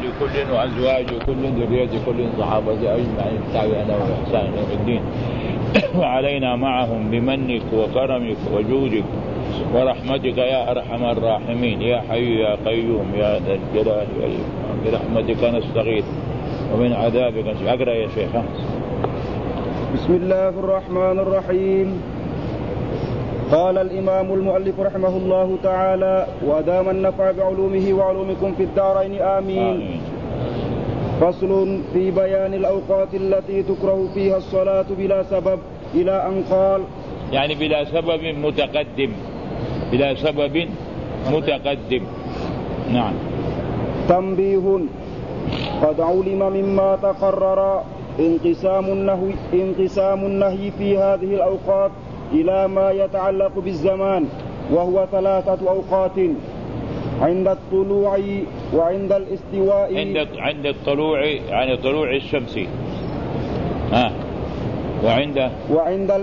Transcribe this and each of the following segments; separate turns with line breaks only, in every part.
لكل وأزواج كل ذرية كل صحابة أجمعين التابعين وإحسان إلى الدين وعلينا معهم بمنك وكرمك وجودك ورحمتك يا أرحم الراحمين يا حي يا قيوم يا ذا الجلال والإكرام برحمتك نستغيث ومن عذابك أقرأ يا شيخ.
بسم الله الرحمن الرحيم. قال الإمام المؤلف رحمه الله تعالى ودام النفع بعلومه وعلومكم في الدارين آمين. فصل في بيان الأوقات التي تكره فيها الصلاة بلا سبب إلى أن قال
يعني بلا سبب متقدم بلا سبب متقدم. نعم.
تنبيه قد علم مما تقرر انقسام النهي في هذه الأوقات إلى ما يتعلق بالزمان وهو 3 أوقات عند الطلوع وعند الاستواء
عند الطلوع يعني طلوع الشمس وعند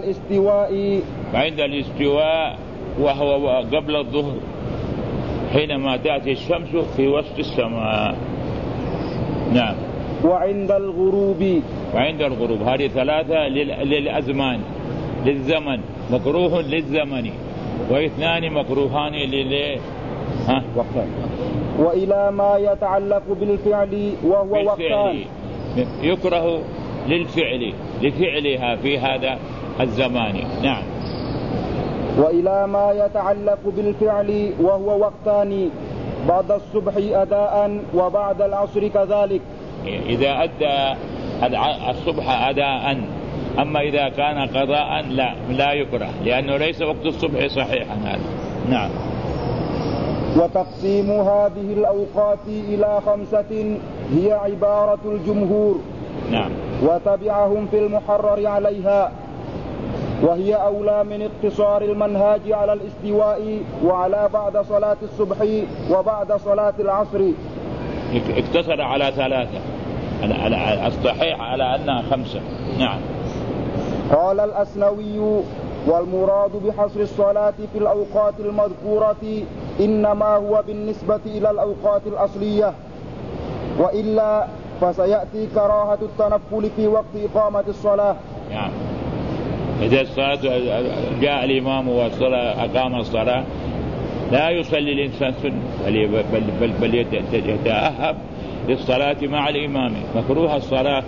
الاستواء وهو قبل الظهر حينما تأتي الشمس في وسط السماء. نعم.
وعند الغروب
هذه 3 للأزمان للزمن مكروه للزمن و2 مكروهان
وقتان. وإلى ما يتعلق بالفعل وهو وقتان
يكره لفعلها في هذا الزمان. نعم.
وإلى ما يتعلق بالفعل وهو وقتان بعد الصبح أداء وبعد العصر كذلك.
إذا أدى الصبح أداء أما إذا كان قضاء لا يكره لأنه ليس وقت الصبح صحيحا هذا. نعم.
وتقسيم هذه الأوقات إلى 5 هي عبارة الجمهور.
نعم.
وتبعهم في المحرر عليها وهي أولى من اقتصار المنهاج على الاستواء وعلى بعد صلاة الصبح وبعد صلاة العصر.
اقتصر على 3 الصحيح على أنها 5. نعم.
قال الأسنوي والمراد بحصر الصلاة في الأوقات المذكورة إنما هو بالنسبة إلى الأوقات الأصلية وإلا فسيأتي كراهة التنفل في وقت إقامة الصلاة.
نعم. إذا الصلاة جاء الإمام والصلاة أقام الصلاة لا يصلي الإنسان سنة بل يتأهب للصلاة مع الإمام. مكروه الصلاة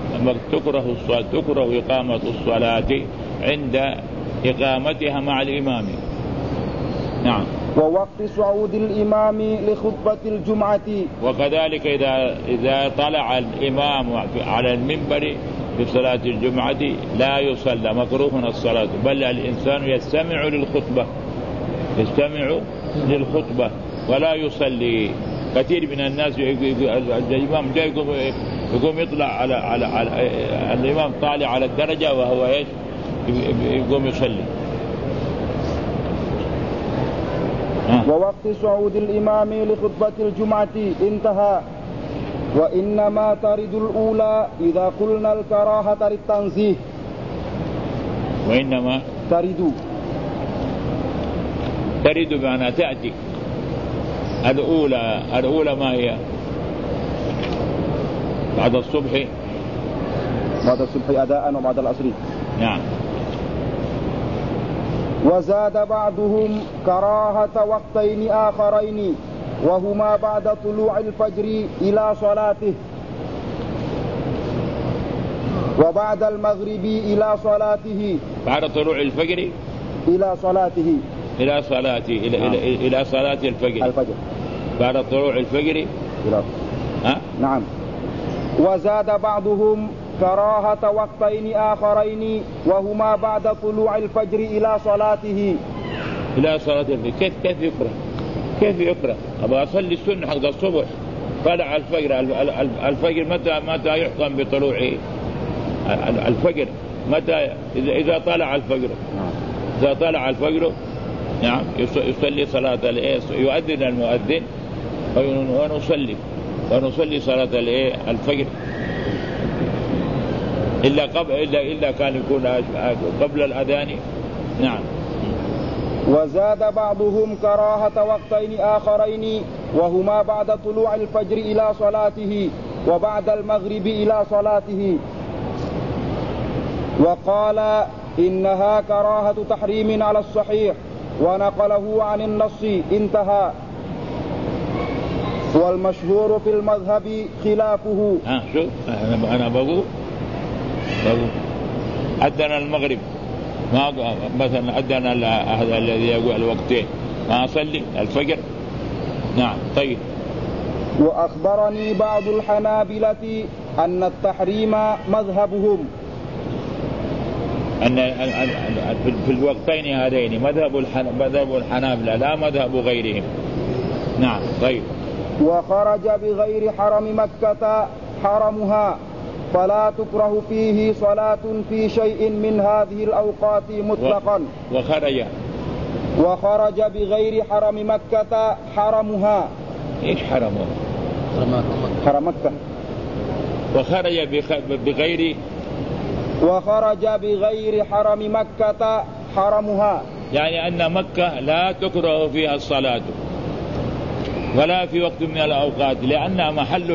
تكره إقامة الصلاة عند إقامتها مع الإمام. نعم.
ووقت صعود الإمام لخطبة الجمعة
وكذلك إذا طلع الإمام على المنبر في صلاة الجمعة لا يصلى مكروه الصلاة بل الإنسان يستمع للخطبة ولا يصلي. كثير من الناس الإمام جاي يقوم يطلع على الإمام طالع على الدرجة وهو يقوم يصلي.
ووقت صعود الإمام لخطبة الجمعة انتهى. وإنما ترد الأولى إذا قلنا الكراهة للتنزيه.
وإنما
ترد
بمعنى تأتي. الأولى ما هي؟ بعد الصبح
أداء وبعد العصر.
نعم.
وزاد بعضهم كراهة وقتين آخرين وهما بعد طلوع الفجر إلى صلاته وبعد المغرب إلى صلاته.
بعد طلوع الفجر
إلى صلاته
إلى صلاة الفجر. بعد طلوع الفجر
نعم. وزاد بعضهم كراهة وقتين آخرين وهما بعد طلوع الفجر إلى صلاته.
كيف يقرأ؟ أبغى أصلي السنة حق الصبح طلع الفجر متى يحكم بطلوعه الفجر؟ متى؟ إذا طلع الفجر نعم يصلي صلاة يؤذن المؤذن ونصلي صلاة الفجر إلا كان يكون قبل الأذان. نعم.
وزاد بعضهم كراهة وقتين آخرين وهما بعد طلوع الفجر إلى صلاته وبعد المغرب إلى صلاته. وقال إنها كراهة تحريم على الصحيح ونقله عن النص انتهى. والمشهور في المذهب خلافه.
شوف أنا بقول أذن المغرب ما مثلا أذن هذا الذي يقول الوقتين ما أصلي الفجر. نعم طيب.
وأخبرني بعض الحنابلة أن التحريم مذهبهم،
أن في الوقتين هذين مذهب الحنابلة لا مذهب غيرهم. نعم طيب.
وخرج بغير حرم مكة حرمها فلا تكره فيه صلاة في شيء من هذه الأوقات مطلقا. وخرج بغير حرم مكة حرمها.
إيش حرمها؟
حرم مكة. وخرج بغير حرم مكة حرمها،
يعني أن مكة لا تكره فيها الصلاة ولا في وقت من الأوقات لأنها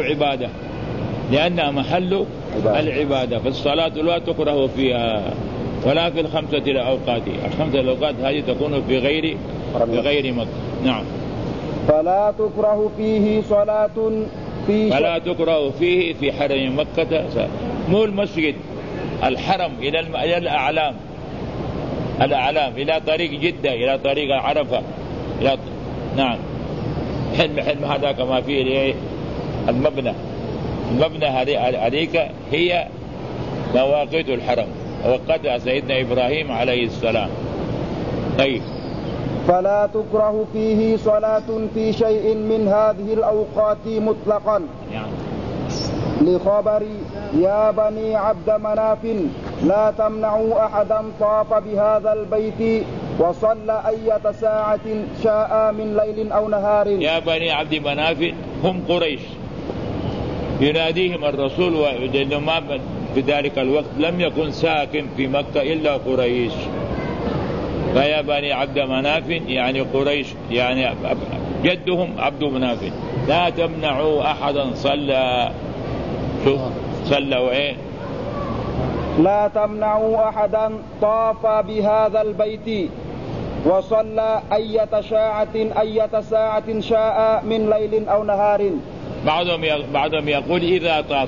محل العبادة، فالصلاة لا تكره فيها ولا في الخمسة الأوقات هذه تكون في غير مكة. نعم.
فلا تكره فيه صلاة
فلا تكره فيه في حرم مكة، مو المسجد، الحرم إلى الأعلام إلى طريق جدة إلى طريق عرفة نعم. حلم هذا كما فيه المبنى هذيك هي مواقيت الحرم وقتها سيدنا إبراهيم عليه السلام. طيب.
فلا تكره فيه صلاة في شيء من هذه الأوقات مطلقا لخبر يا بني عبد مناف لا تمنعوا أحدا طاف بهذا البيت وصلى أية ساعة شاء من ليل أو نهار.
يا بني عبد مناف هم قريش يناديهم الرسول، لأنه ما في ذلك الوقت لم يكن ساكن في مكة إلا قريش، فيا بني عبد مناف يعني قريش يعني جدهم عبد مناف لا تمنعوا أحدا صلى وإيه
لا تمنعوا أحدا طاف بهذا البيت وصلى أية ساعة شاء من ليل أو نهار.
بعضهم يقول إذا طاف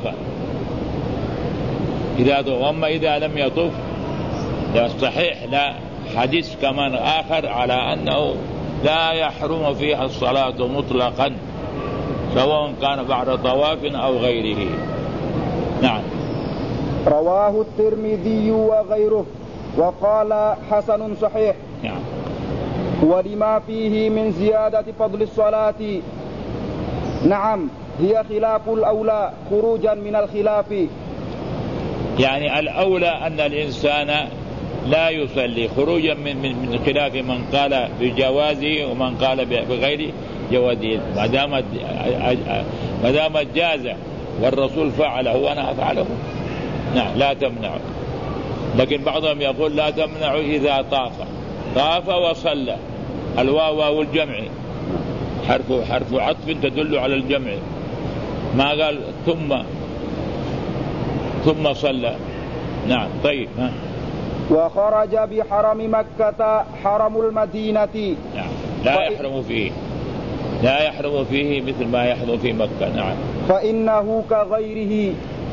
وأما إذا لم يطوف صحيح لا حديث كمان آخر على أنه لا يحرم فيها الصلاة مطلقا سواء كان بعد طواف أو غيره. نعم.
رواه الترمذي وغيره وقال حسن صحيح.
نعم.
ولما فيه من زيادة فضل الصلاة نعم هي خلاف الأولى خروجا من الخلاف،
يعني الأولى أن الإنسان لا يصلي خروجا من خلاف من قال بجوازه ومن قال بغير جوازه، ما دام جاز والرسول فعله وأنا أفعله نعم لا تمنعه. لكن بعضهم يقول لا تمنعه إذا طاف وصلى، الواو والجمع حرف عطف تدل على الجمع، ما قال ثم صلى. نعم طيب.
وخرج بحرم مكة حرم المدينة
نعم لا يحرم فيه مثل ما يحرم في مكة. نعم.
فإنه كغيره.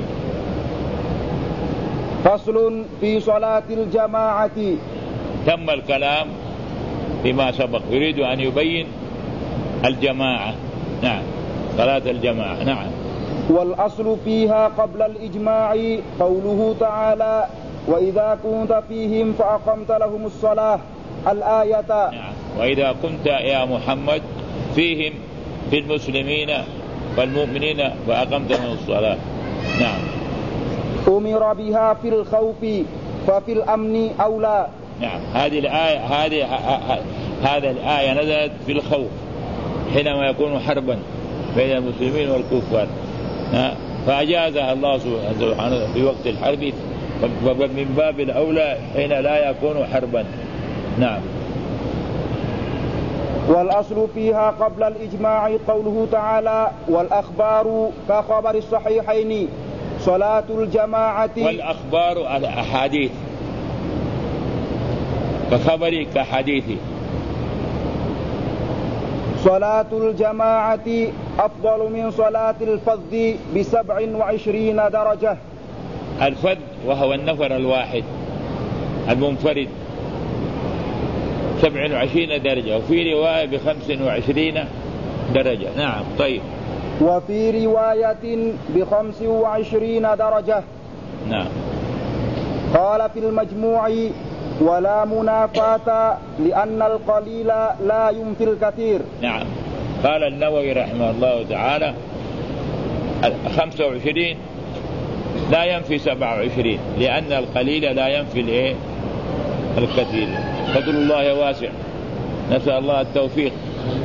فصل في صلاة الجماعة.
تم الكلام بما سبق، يريد أن يبين الجماعة. نعم صلاة الجماعة. نعم.
والأصل فيها قبل الإجماع قوله تعالى وإذا كنت فيهم فأقمت لهم الصلاة الآية.
نعم. وإذا كنت يا محمد فيهم في المسلمين والمؤمنين فأقمت لهم الصلاة. نعم.
أمر بها في الخوف ففي الأمن أولى.
نعم. هذه الآية نزلت في الخوف حينما يكون حربا بين المسلمين والكفار، فأجازها الله سبحانه في وقت الحرب، من باب الأولى حين لا يكون حربا. نعم.
والأصل فيها قبل الإجماع قوله تعالى والأخبار كخبر الصحيحين صلاة الجماعة.
والأخبار الأحاديث كخبري كحديثي.
صلاة الجماعة أفضل من صلاة الفذ ب27 درجة.
الفذ وهو النفر الواحد المنفرد 27 درجة، وفي رواية ب25 درجة. نعم. طيب.
وفي رواية ب25 درجة.
نعم.
قال في المجموع ولا منافاة لأن القليل لا ينفي الكثير.
نعم. قال النووي رحمه الله تعالى 25 لا ينفي 27 لأن القليل لا ينفي الكثير. فضل الله واسع، نسأل الله التوفيق.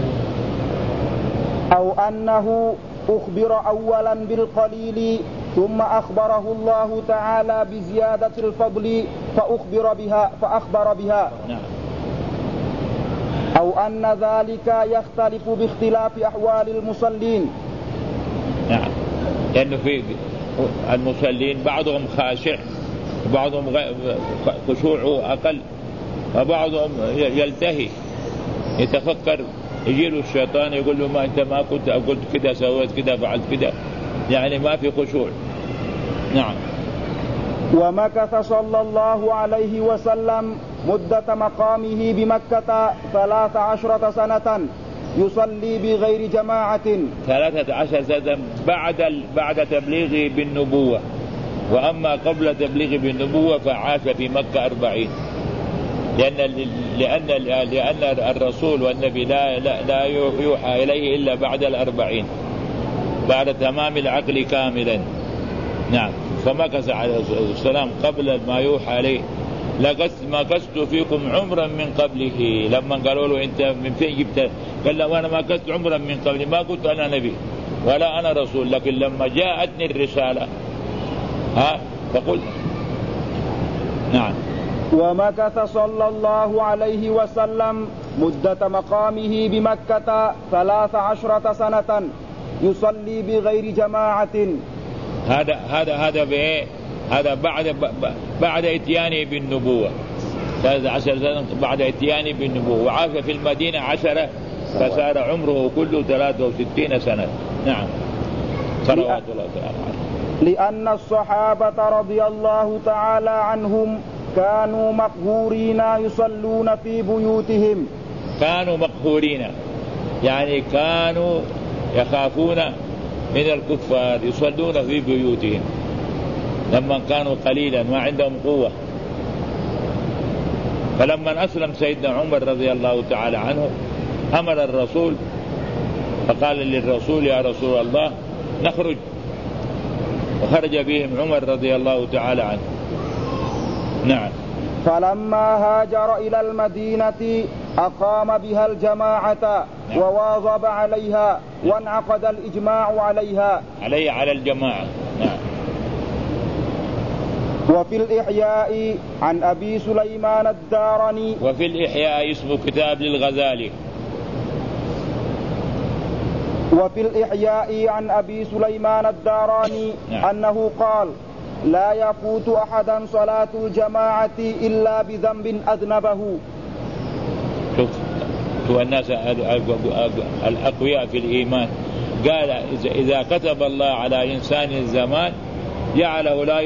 أو أنه أخبر أولا بالقليل ثم أخبره الله تعالى بزيادة الفضل فأخبر بها.
نعم.
أو أن ذلك يختلف باختلاف أحوال المصلين.
نعم. لأنه في المصلين بعضهم خاشع وبعضهم خشوعه أقل، وبعضهم يلتهي يتفكر، يجيله الشيطان يقول له ما أنت ما كنت قلت كده سويت كده فعلت كده، يعني ما في خشوع. نعم.
ومكث صلى الله عليه وسلم مدة مقامه بمكة 13 سنة يصلي بغير جماعة.
13 سنة بعد تبليغه بالنبوة، وأما قبل تبليغه بالنبوة فعاش في مكة 40، لأن الرسول والنبي لا يوحى إليه إلا بعد 40 بعد تمام العقل كاملا. نعم. فمكث عليه الصلاة والسلام قبل ما يوحى عليه. مكثت فيكم عمرا من قبله. لما قالوا له أنت من فين جبت؟ قال له أنا مكثت عمرا من قبل، ما قلت أنا نبي ولا أنا رسول، لكن لما جاءتني الرسالة فقلت. نعم.
ومكث صلى الله عليه وسلم مدة مقامه بمكة 13 سنة يصلي بغير جماعة.
هذا بعد اتيانه بالنبوة. 13 سنة بعد اتيانه بالنبوة، وعاش في المدينة 10 فصار عمره كله 63 سنة. نعم. صلوات الله تعالى عليه.
لأن الصحابة رضي الله تعالى عنهم كانوا مقهورين يصلون في بيوتهم.
كانوا مقهورين يعني كانوا يخافون من الكفار، يصلون في بيوتهم لما كانوا قليلا ما عندهم قوة. فلما أسلم سيدنا عمر رضي الله تعالى عنه أمر الرسول فقال للرسول يا رسول الله نخرج، وخرج بهم عمر رضي الله تعالى عنه. نعم.
فلما هاجر إلى المدينة أقام بها الجماعة وواظب عليها وانعقد الإجماع عليها
على الجماعة. نعم.
وفي الإحياء عن أبي سليمان الداراني.
وفي الإحياء اسم كتاب للغزالي.
وفي الإحياء عن أبي سليمان الداراني أنه قال لا يفوت أحدا صلاة الجماعة إلا بذنب أذنبه.
شوف الناس الأقوياء في الإيمان، قال إذا كتب الله على إنسان الزمان جعله لا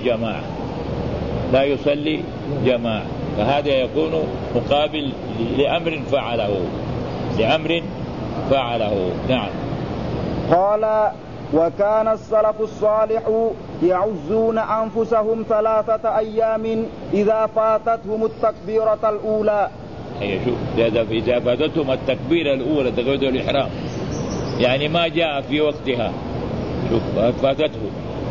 يصلي جماعة، فهذا يكون مقابل لأمر فعله. نعم.
قال وكان السلف الصالح يعزون أنفسهم 3 أيام إذا فاتتهم التكبيرة الأولى.
شوف إذا فاتتهم التكبيرة الأولى تكبيرة الإحرام يعني ما جاء في وقتها، شوف فاتته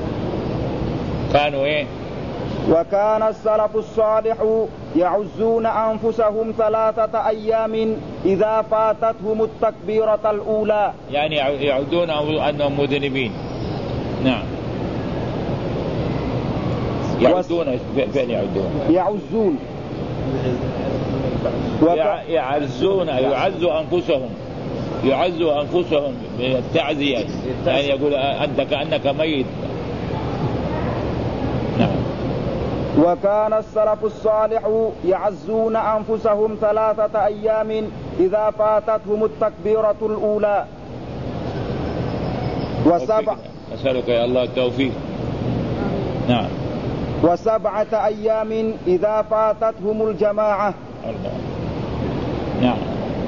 كانوا
وكان السلف الصالح يعزون أنفسهم 3 أيام إذا فاتتهم التكبيرة الأولى،
يعني يعدون أنهم مذنبين. نعم. يعدون فين يعدون؟ يعزوا أنفسهم بالتعزية، يعني يقول أنت كأنك ميت. نعم.
وكان السلف الصالح يعزون أنفسهم 3 أيام إذا فاتتهم التكبيرة الأولى،
أسألك يا الله التوفيق. نعم.
و7 أيام إذا فاتتهم الجماعة.
الله. نعم.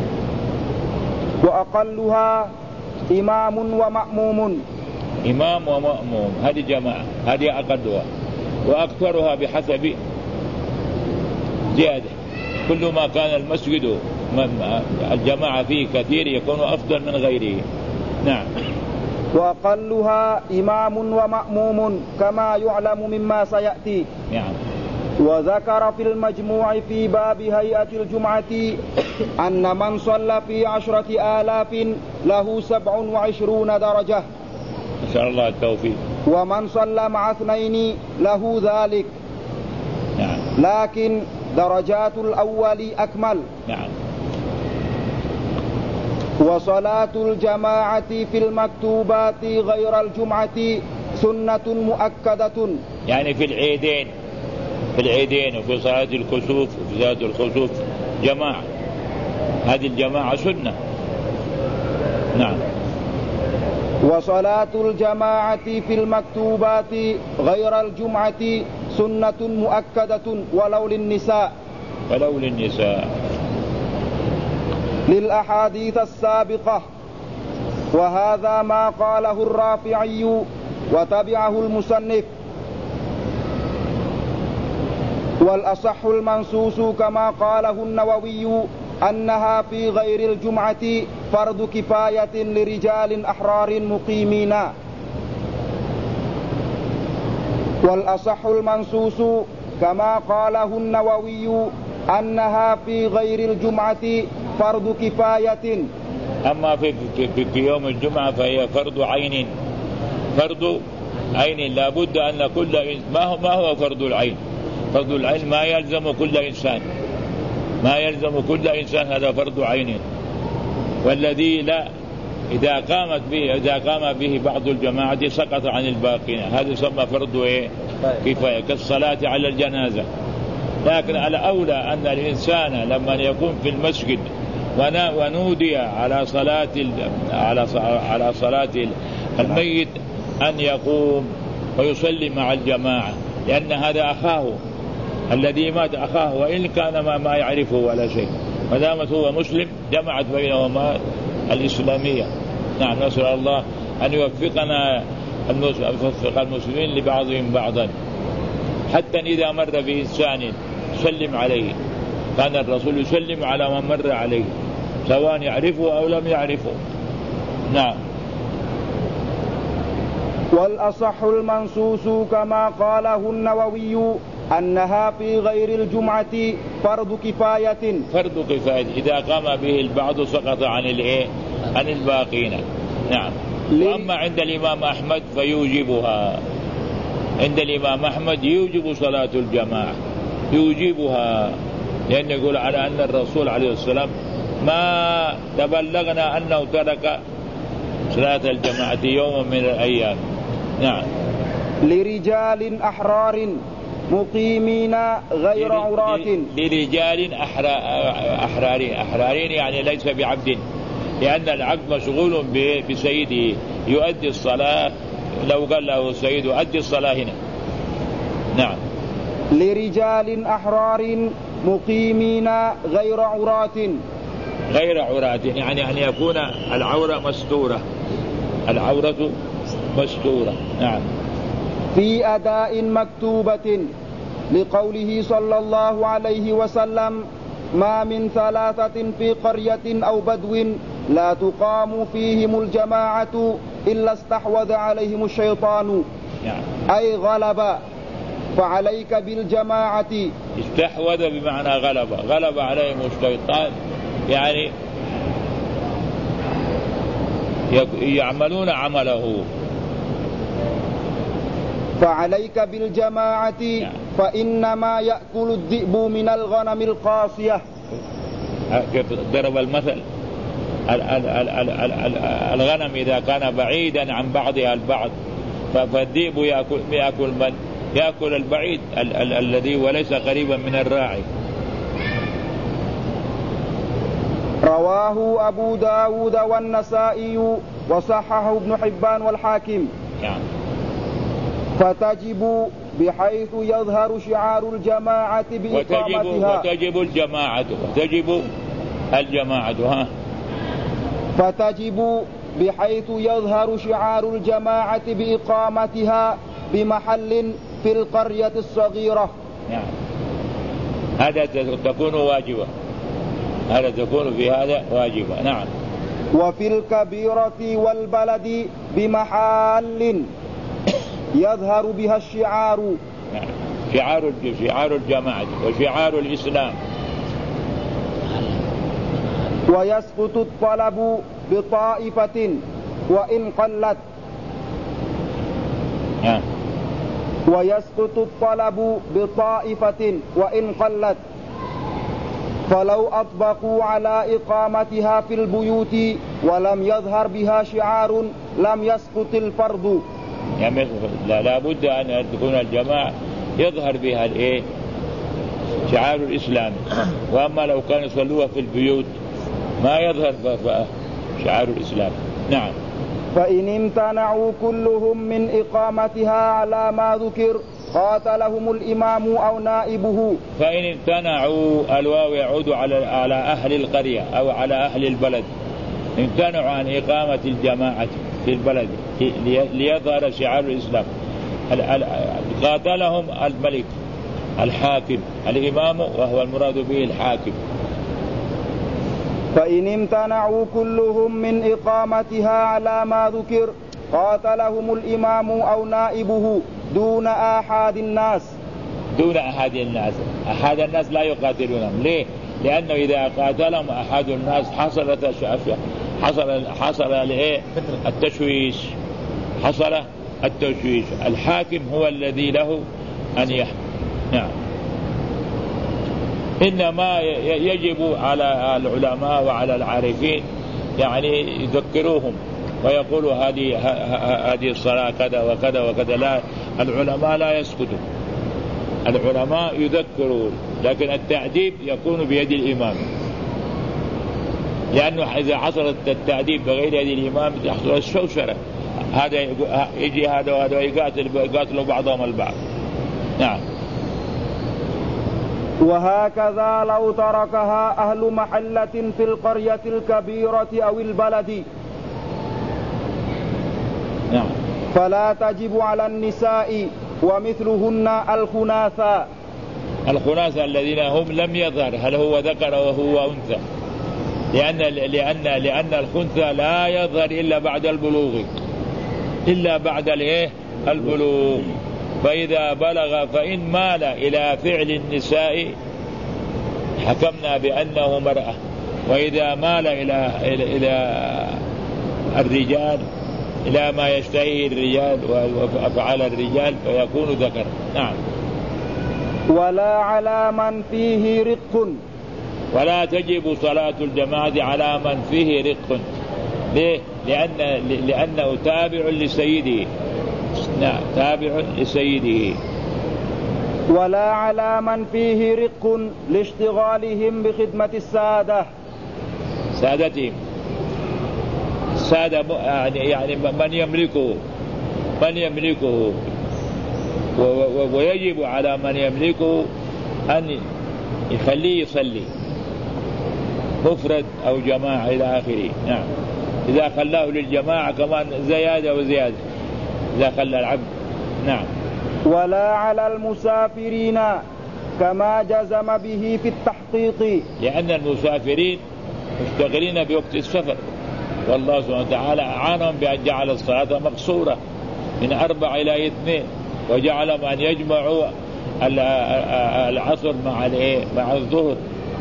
وأقلها إمام ومأموم.
إمام ومأموم هذه جماعة، هذه أقلها. وأكثرها بحسب زيادة، كل ما كان المسجد الجماعة فيه كثير يكون أفضل من غيره. نعم.
وأقلها إمام ومأموم كما يعلم مما سيأتي.
نعم.
وذكر في المجموع في باب هيئة الجمعة أن من صلى في 10,000 له 27 درجة.
نسأل الله التوفيق.
ومن صلى مع 2 له ذلك.
نعم.
لكن درجات الأول أكمل.
نعم.
وصلاة الجماعة في المكتوبات غير الجمعة سنة مؤكدة،
يعني في العيدين وفي صلاة الكسوف وفي صلاة الخسوف جماعة، هذه الجماعة سنة. نعم.
وصلاة الجماعة في المكتوبات غير الجمعة سنة مؤكدة ولو للنساء. للأحاديث السابقة، وهذا ما قاله الرافعي وتبعه المصنف. والأصح المنصوص كما قاله النووي أنها في غير الجمعة فرض كفاية لرجال أحرار مقيمين. والأصح المنصوص كما قاله النووي أنها في غير الجمعة فرض كفاية.
أما في يوم الجمعة فهي فرض عين. لا بد أن كل ما هو فرض العين؟ فرض العين ما يلزم كل إنسان، هذا فرض عين. والذي لا إذا قام به بعض الجماعة سقط عن الباقين، هذا يسمى فرض كفاية كالصلاة على الجنازة. لكن على أولى أن الإنسان لما يكون في المسجد ونودي على صلاة الميت أن يقوم ويصلي مع الجماعة، لأن هذا أخاه الذي مات أخاه، وإن كان ما يعرفه ولا شيء، ما دامت هو مسلم جمعت بينهما الإسلامية. نعم. نسأل الله أن يوفق المسلمين لبعضهم بعضا، حتى إذا مر بإنسان سلم عليه، كان الرسول يسلم على من مر عليه سواء يعرفه أو لم يعرفه. نعم.
والأصح المنصوص كما قاله النووي أنها في غير الجمعة فرض كفاية.
إذا قام به البعض سقط عن الباقين. نعم. وأما عند الإمام أحمد فيوجبها. عند الإمام أحمد يوجب صلاة الجماعة، يوجبها، لأن يقول على أن الرسول عليه السلام ما تبلغنا أنه ترك صلاة الجماعة يوم من الأيام. نعم.
لرجال أحرار مقيمين غير عراة.
لرجال أحرارين يعني ليس بعبد، لأن العبد مشغول بسيده يؤدي الصلاة، لو قال له السيد أدي الصلاة هنا. نعم.
لرجال أحرار مقيمين غير عراة.
يعني أن يكون العورة مستورة. نعم.
في أداء مكتوبة، لقوله صلى الله عليه وسلم: ما من 3 في قرية أو بدو لا تقام فيهم الجماعة إلا استحوذ عليهم الشيطان. أي غلب، فعليك بالجماعة.
استحوذ بمعنى غلب عليهم الشيطان، يعني يعملون عمله.
فعليك بالجماعة فإنما يأكل الذئب من الغنم القاصية.
ضرب المثل الغنم إذا كان بعيدا عن بعضها البعض فالذئب يأكل البعيد الذي وليس قريبا من الراعي.
رواه أبو داود والنسائي وصححه ابن حبان والحاكم. فتجب بحيث يظهر شعار الجماعة بإقامتها.
وتجب الجماعة
فتجب بحيث يظهر شعار الجماعة بإقامتها بمحل في القرية الصغيرة.
هذا تكون واجبة، هذا تكون في هذا واجبة. نعم.
وفي الكبيرة والبلد بمحال يظهر بها الشعار.
شعار الجماعة وشعار الإسلام.
ويسقط الطلب بطائفة وإن قلت. ويسقط الطلب بطائفة وإن قلت، فلو أطبقوا على إقامتها في البيوت ولم يظهر بها شعار لم يسقط الفرض.
يعني لا بد أن تكون الجماعة يظهر بها شعار الإسلام. وأما لو كانوا يصلوها في البيوت ما يظهر شعار الإسلام. نعم.
فإن امتنعوا كلهم من إقامتها على ما ذكر قاتلهم الإمام أو نائبه.
فإن امتنعوا الواو يعود على أهل القرية أو على أهل البلد، امتنعوا عن إقامة الجماعة في البلد ليظهر شعار الإسلام، قاتلهم الملك الحاكم الإمام وهو المراد به الحاكم.
فإن امتنعوا كلهم من إقامتها على ما ذكر قاتلهم الإمام أو نائبه دون أحد الناس.
أحد الناس لا يقاتلونهم. ليه؟ لأنه إذا قاتلهم أحد الناس حصل التشويش. الحاكم هو الذي له أن يحكم. نعم. إنما يجب على العلماء وعلى العارفين يعني يذكروهم ويقولوا هذه الصلاة كذا وكذا وكذا. لا، العلماء لا يسكتوا، العلماء يذكرون، لكن التأديب يكون بيد الإمام، لأنه إذا حصل التأديب بغير يد الإمام تحصل الشوشرة، هذا يجي هذا وهذا يقاتلوا بعضهم البعض. نعم.
وهكذا لو تركها أهل محلة في القرية الكبيرة أو البلد فلا تجب على النساء ومثلهن
الخناثة الذين هم لم يظهر هل هو ذكر وهو أنثى، لأن الخنثى لا يظهر إلا بعد البلوغ، فإذا بلغ فإن مال إلى فعل النساء حكمنا بأنه مرأة، وإذا مال إلى الرجال إلى ما يشتهيه الرجال وأفعال الرجال فيكون ذكر. نعم.
ولا على من فيه رق.
ولا تجب صلاة الجماعة على من فيه رق. ليه؟ لأنه تابع لسيده. نعم، تابع لسيده.
ولا على من فيه رق لاشتغالهم بخدمة
سادتهم. السادة يعني من يملكه ويجب على من يملكه أن يخليه يصلي مفرد أو جماعة إلى آخره. نعم. إذا خلاه للجماعة كمان زيادة وزيادة إذا خلى العبد. نعم.
ولا على المسافرين كما جزم به في التحقيق،
لأن المسافرين مشتغلين بوقت السفر، والله سبحانه وتعالى أعانهم بأن جعل الصلاة مقصورة من 4 إلى 2، وجعلهم أن يجمعوا العصر مع الظهر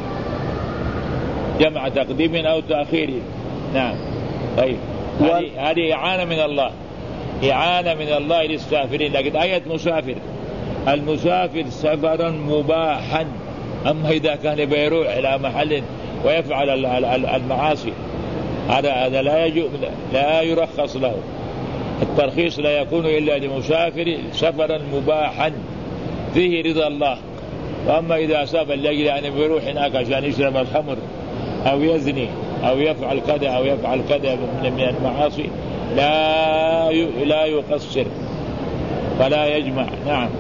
جمع تقديم أو تأخير. نعم. طيب، هذه إعانة من الله للسافرين. لكن آية مسافر المسافر سفرا مباحا. أما إذا كان بيروح إلى محل ويفعل المعاصي هذا لا يرخص له. الترخيص لا يكون إلا لمسافر سفرا مباحا فيه رضا الله. وأما إذا سافر لأجل أن بيروح هناك عشان يشرب الخمر أو يزني أو يفعل كذا أو يفعل كذا من المعاصي لا يقصر ولا يجمع. نعم.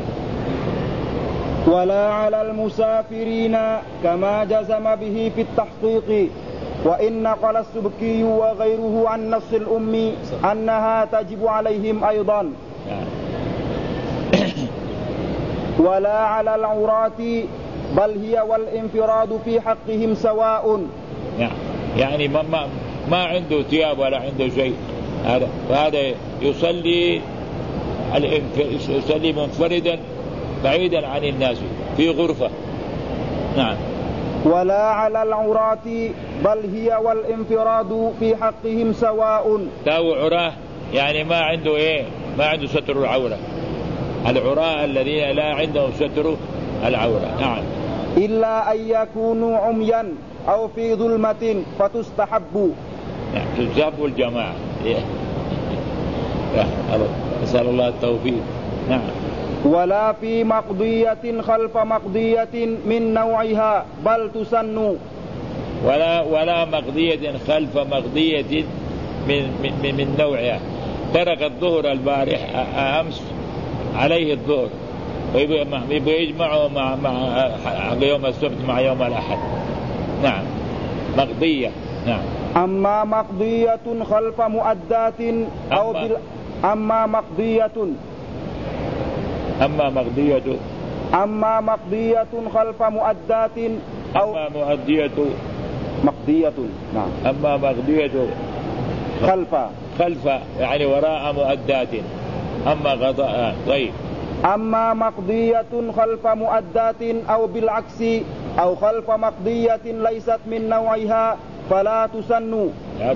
ولا على المسافرين كما جزم به في التحقيق، وإن نقل السبكي وغيره عن نص الأمي أنها تجب عليهم أيضا. ولا على العراة بل هي والانفراد في حقهم سواء.
يعني ما عنده ثياب ولا عنده شيء، هذا يصلي منفردا بعيدا عن الناس في غرفة. نعم.
ولا على العراة بل هي والانفراد في حقهم سواء.
تاو عراه يعني ما عنده ستر العورة. العراة الذين لا عندهم ستر العورة. نعم.
إلا أن يكونوا عميا أو في ظلمة فتستحب.
نعم تستحب الجماعة. نسأل الله التوفيق. نعم.
ولا في مقضية خلف مقضية من نوعها بل تسن.
ولا مقضية خلف مقضية من نوعها. ترك الظهر البارح أمس عليه الظهر ويبقى يجمعه مع يوم السبت مع يوم الأحد. نعم مقضية. نعم.
أما مقضية خلف مؤدات أو أما مقضية خلف مؤدات أو مقضية. نعم.
أما مقضية خلف يعني وراء مؤدات. أما غضاء. طيب.
أما مقضية خلف مؤدات أو بالعكس أو خلف مقضية ليست من نوعها فلا تسن.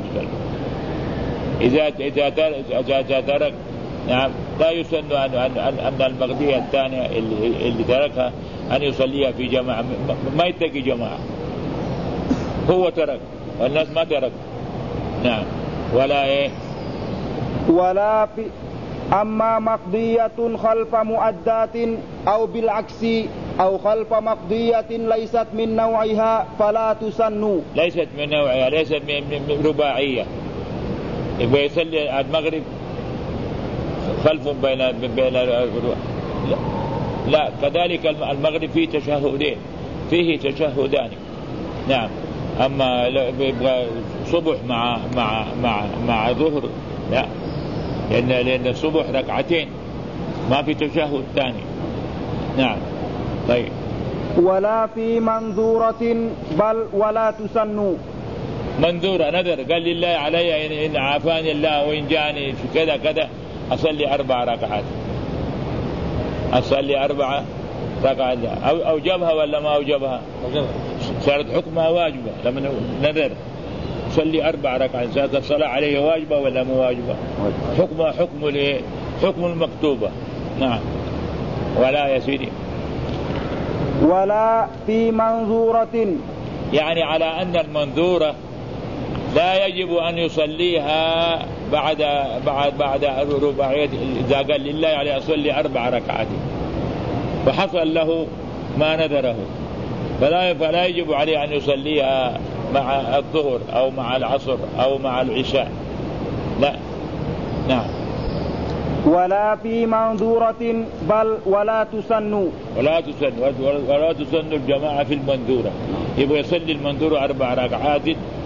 إذا ترك نعم لا يسن أن المقضية الثانية اللي تركها أن يصليها في جماعة. ما يتقي جماعة، هو ترك والناس ما ترك. نعم.
ولا في أما مقضية خلف مؤدات أو بالعكس أو خلف مقضية ليست من نوعها فلا تسن.
ليست من نوعها، ليست من رباعية. يبقى يصلي المغرب خلف بين لا كذلك المغرب فيه تشهدان. نعم. أما يبقى صبح مع ظهر لا، لأن الصبح ركعتين ما في تشهد ثاني. نعم. طيب.
ولا في منذورة بل ولا تسن.
منذورة نذر قال لله علي إن عافاني الله وإن جاني في كذا كذا أصلي 4 ركعات. أوجبها ولا ما أوجبها؟ صارت حكمها واجبة. لما نذر صلي 4 ركعات صارت الصلاة عليه واجبة ولا مو واجبة؟ حكمها حكم المكتوبة. نعم. ولا يا سيدي.
ولا في منذورة
يعني على أن المنذورة لا يجب أن يصليها بعد رباعية. إذا قال لله عليه أصلي 4 ركعات فحصل له ما نذره فلا يجب عليه أن يصليها مع الظهر أو مع العصر أو مع العشاء. لا. نعم.
ولا في منذورة بل ولا تسن
الجماعة في المنذورة. يبقى يصلي المنذورة 4 ركعات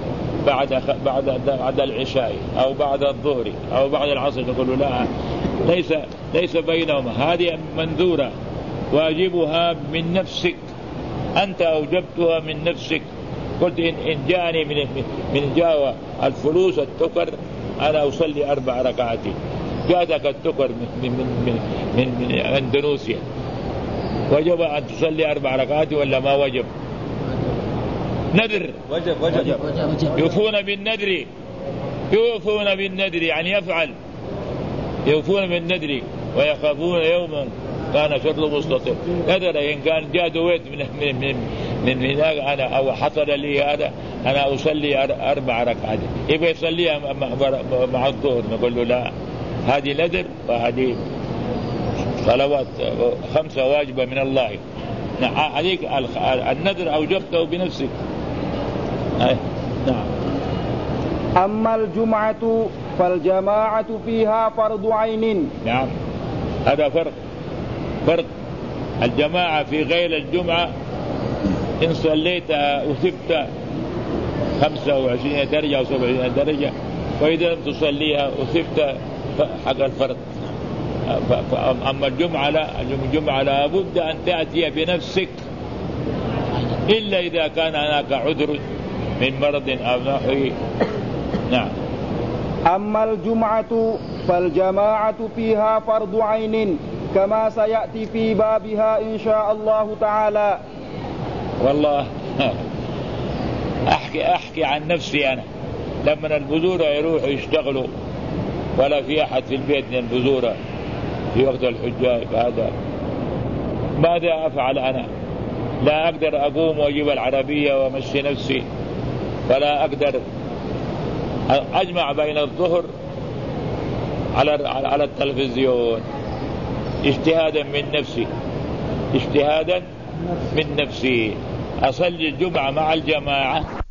بعد العشاء أو بعد الظهر أو بعد العصر. نقول لا، ليس بينهما. هذه منذورة واجبها من نفسك، أنت أوجبتها من نفسك. قلت إن جاءني من جاوة الفلوس التكر أنا أصلي 4 ركعات. جاءتك التكر من أندونيسيا، وجب أن تصلي 4 ركعات ولا ما وجب؟ نذر. وجب. يوفون بالنذر يعني يفعل. يوفون بالنذر ويخافون يوما كان شر مستطيل. نذر إن كان جاء دويت من هناك أنا أو حصل لي هذا أنا أصلي 4 ركعات، يبقى يصليها مع الظهر، نقول له لا، هذه نذر وهذه صلوات 5 واجبة من الله. عليك النذر أوجبته بنفسك. نعم.
أما الجمعة فالجماعة فيها فرض عين.
نعم، هذا فرق. الجماعة في غير الجمعة إن صليتها أثبت 25 درجة أو 70 درجة، وإذا لم تصليها أثبت حق الفرض. أما الجمعة لا، الجمعة لابد أن تأتي بنفسك إلا إذا كان هناك عذر من مرض أو نحوه. نعم.
أما الجمعة فالجماعة فيها فرض عين كما سيأتي في بابها إن شاء الله تعالى.
والله أحكي عن نفسي أنا، لما البذورة يروحوا يشتغلوا ولا في أحد في البيت من البذورة في وقت الحجاج، ماذا أفعل أنا؟ لا أقدر أقوم وأجيب العربية وأمشي نفسي، ولا أقدر أجمع بين الظهر على التلفزيون اجتهادا من نفسي أصلي الجمعة مع الجماعة